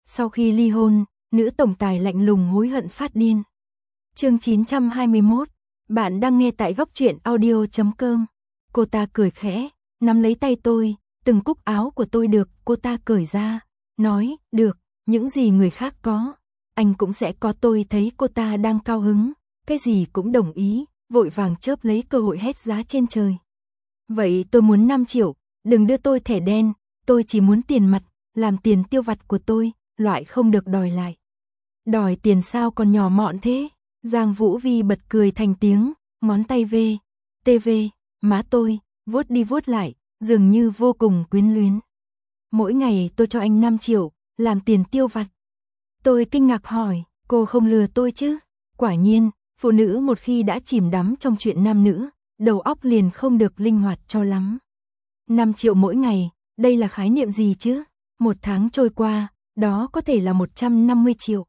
Sau khi ly hôn, nữ tổng tài lạnh lùng hối hận phát điên. Chương 921, bạn đang nghe tại góc truyện audio.com. Cô ta cười khẽ, nắm lấy tay tôi, từng cúc áo của tôi được cô ta cởi ra, nói, được, những gì người khác có, anh cũng sẽ có. Tôi thấy cô ta đang cao hứng, cái gì cũng đồng ý, vội vàng chớp lấy cơ hội hét giá trên trời. Vậy tôi muốn 5 triệu, đừng đưa tôi thẻ đen, tôi chỉ muốn tiền mặt, làm tiền tiêu vặt của tôi, loại không được đòi lại. Đòi tiền sao còn nhỏ mọn thế? Giang Vũ Vi bật cười thành tiếng, ngón tay TV, má tôi, vuốt đi vuốt lại, dường như vô cùng quyến luyến. Mỗi ngày tôi cho anh 5 triệu, làm tiền tiêu vặt. Tôi kinh ngạc hỏi, cô không lừa tôi chứ? Quả nhiên, phụ nữ một khi đã chìm đắm trong chuyện nam nữ, đầu óc liền không được linh hoạt cho lắm. 5 triệu mỗi ngày, đây là khái niệm gì chứ? Một tháng trôi qua, đó có thể là 150 triệu.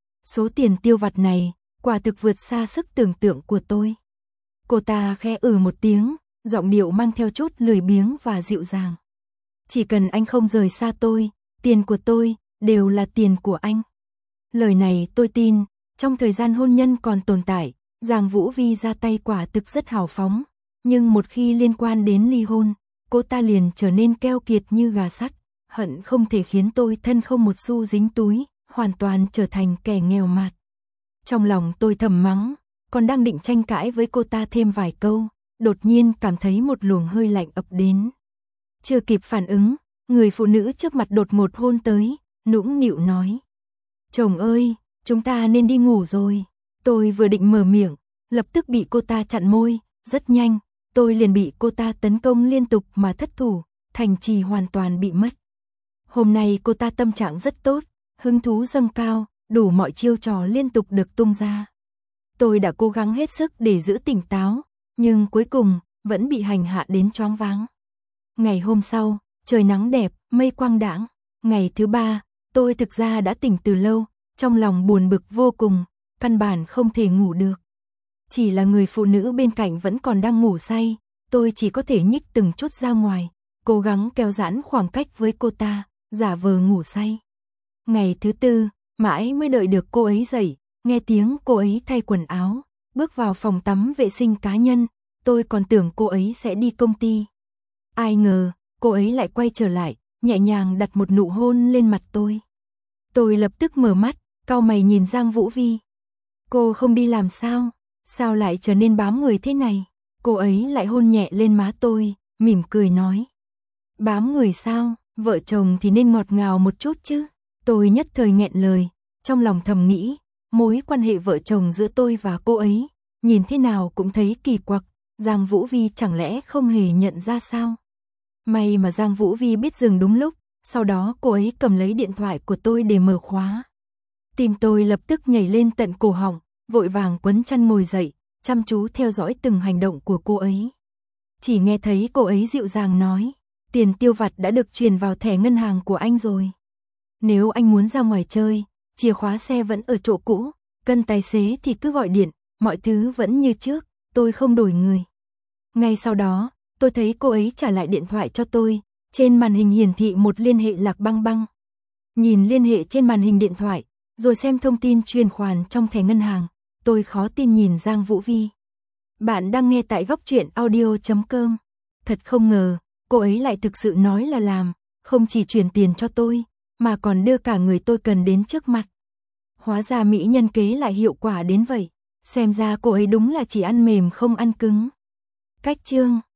Số tiền tiêu vặt này, quả thực vượt xa sức tưởng tượng của tôi. Cô ta khẽ một tiếng, giọng điệu mang theo chút lười biếng và dịu dàng. Chỉ cần anh không rời xa tôi, tiền của tôi, đều là tiền của anh. Lời này tôi tin, trong thời gian hôn nhân còn tồn tại, Giang Vũ Vi ra tay quả thực rất hào phóng. Nhưng một khi liên quan đến ly hôn, cô ta liền trở nên keo kiệt như gà sắt, hận không thể khiến tôi thân không một xu dính túi, hoàn toàn trở thành kẻ nghèo mạt. Trong lòng tôi thầm mắng, còn đang định tranh cãi với cô ta thêm vài câu, đột nhiên cảm thấy một luồng hơi lạnh ập đến. Chưa kịp phản ứng, người phụ nữ trước mặt đột ngột hôn tới, nũng nịu nói. Chồng ơi, chúng ta nên đi ngủ rồi. Tôi vừa định mở miệng, lập tức bị cô ta chặn môi, rất nhanh, tôi liền bị cô ta tấn công liên tục mà thất thủ, thành trì hoàn toàn bị mất. Hôm nay cô ta tâm trạng rất tốt, hứng thú dâng cao, đủ mọi chiêu trò liên tục được tung ra. Tôi đã cố gắng hết sức để giữ tỉnh táo, nhưng cuối cùng, vẫn bị hành hạ đến choáng váng. Ngày hôm sau, trời nắng đẹp, mây quang đãng. Ngày thứ 3, tôi thực ra đã tỉnh từ lâu, trong lòng buồn bực vô cùng, căn bản không thể ngủ được. Chỉ là người phụ nữ bên cạnh vẫn còn đang ngủ say, tôi chỉ có thể nhích từng chút ra ngoài, cố gắng kéo giãn khoảng cách với cô ta, giả vờ ngủ say. Ngày thứ 4, mãi mới đợi được cô ấy dậy, nghe tiếng cô ấy thay quần áo, bước vào phòng tắm vệ sinh cá nhân, tôi còn tưởng cô ấy sẽ đi công ty. Ai ngờ, cô ấy lại quay trở lại, nhẹ nhàng đặt một nụ hôn lên mặt tôi. Tôi lập tức mở mắt, cau mày nhìn Giang Vũ Vi. Cô không đi làm sao? Sao lại trở nên bám người thế này? Cô ấy lại hôn nhẹ lên má tôi, mỉm cười nói. Bám người sao? Vợ chồng thì nên ngọt ngào một chút chứ. Tôi nhất thời nghẹn lời, trong lòng thầm nghĩ, mối quan hệ vợ chồng giữa tôi và cô ấy, nhìn thế nào cũng thấy kỳ quặc, Giang Vũ Vi chẳng lẽ không hề nhận ra sao? May mà Giang Vũ Vi biết dừng đúng lúc, sau đó cô ấy cầm lấy điện thoại của tôi để mở khóa. Tim tôi lập tức nhảy lên tận cổ họng, vội vàng quấn chăn ngồi dậy, chăm chú theo dõi từng hành động của cô ấy. Chỉ nghe thấy cô ấy dịu dàng nói, tiền tiêu vặt đã được truyền vào thẻ ngân hàng của anh rồi. Nếu anh muốn ra ngoài chơi, chìa khóa xe vẫn ở chỗ cũ, cần tài xế thì cứ gọi điện, mọi thứ vẫn như trước, tôi không đổi người. Ngay sau đó, tôi thấy cô ấy trả lại điện thoại cho tôi, trên màn hình hiển thị một liên hệ Lạc Băng Băng. Nhìn liên hệ trên màn hình điện thoại, rồi xem thông tin chuyển khoản trong thẻ ngân hàng, tôi khó tin nhìn Giang Vũ Vi. Bạn đang nghe tại góc truyện audio.com. Thật không ngờ, cô ấy lại thực sự nói là làm, không chỉ chuyển tiền cho tôi, mà còn đưa cả người tôi cần đến trước mặt. Hóa ra mỹ nhân kế lại hiệu quả đến vậy, xem ra cô ấy đúng là chỉ ăn mềm không ăn cứng. Cách chương